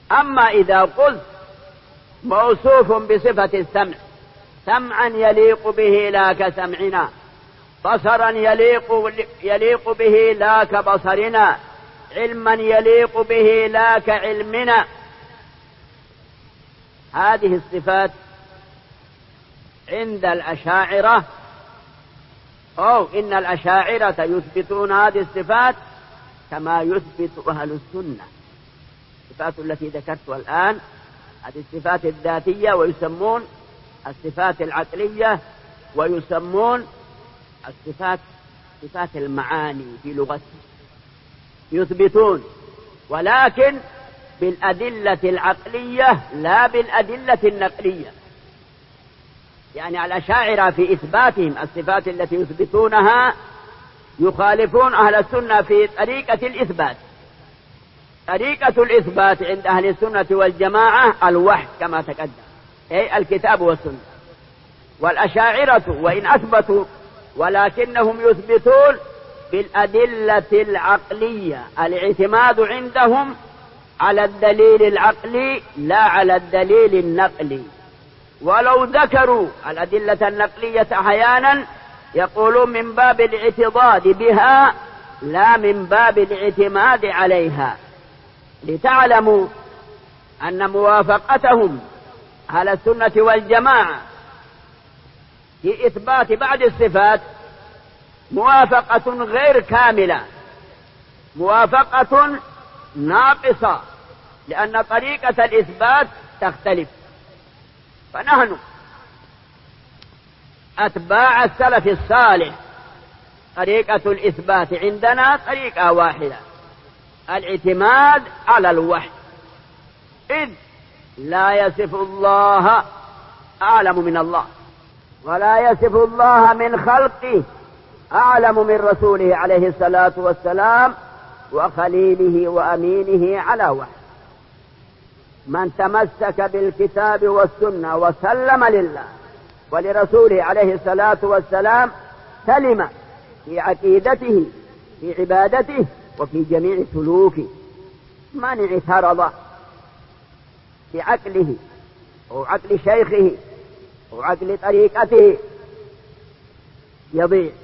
أما إذا قلت موصوف بصفة السمع، سمعا يليق به لا كسمعنا، بصرا يليق به لا كبصرنا، علما يليق به لا كعلمنا، هذه الصفات عند الأشاعرة، أو إن الأشاعرة يثبتون هذه الصفات كما يثبت أهل السنة. الصفات التي ذكرتها الآن هذه الصفات الذاتية، ويسمون الصفات العقلية، ويسمون الصفات صفات المعاني في لغتهم، يثبتون ولكن بالأدلة العقلية لا بالأدلة النقلية. يعني الأشاعرة في إثباتهم الصفات التي يثبتونها يخالفون أهل السنة في طريقة الإثبات. طريقة الإثبات عند أهل السنة والجماعة الوحي كما تقدم، أي الكتاب والسنة. والأشاعرة وإن أثبتوا ولكنهم يثبتون بالأدلة العقلية، الاعتماد عندهم على الدليل العقلي لا على الدليل النقلي. ولو ذكروا الأدلة النقلية أحيانا يقولون من باب الاعتضاد بها لا من باب الاعتماد عليها، لتعلموا أن موافقتهم على السنة والجماعة في إثبات بعض الصفات موافقة غير كاملة، موافقة ناقصة، لأن طريقة الإثبات تختلف. فنحن أتباع السلف الصالح طريقة الإثبات عندنا طريقة واحدة، الاعتماد على الوحي، إذ لا يصف الله أعلم من الله، ولا يصف الله من خلقه أعلم من رسوله عليه الصلاة والسلام وخليله وأمينه على وحي. من تمسك بالكتاب والسنة وسلم لله ولرسوله عليه الصلاة والسلام سلم في عقيدته في عبادته وفي جميع سلوكه. من اعترض بعقله أو عقل شيخه أو عقل طريقته يضيع.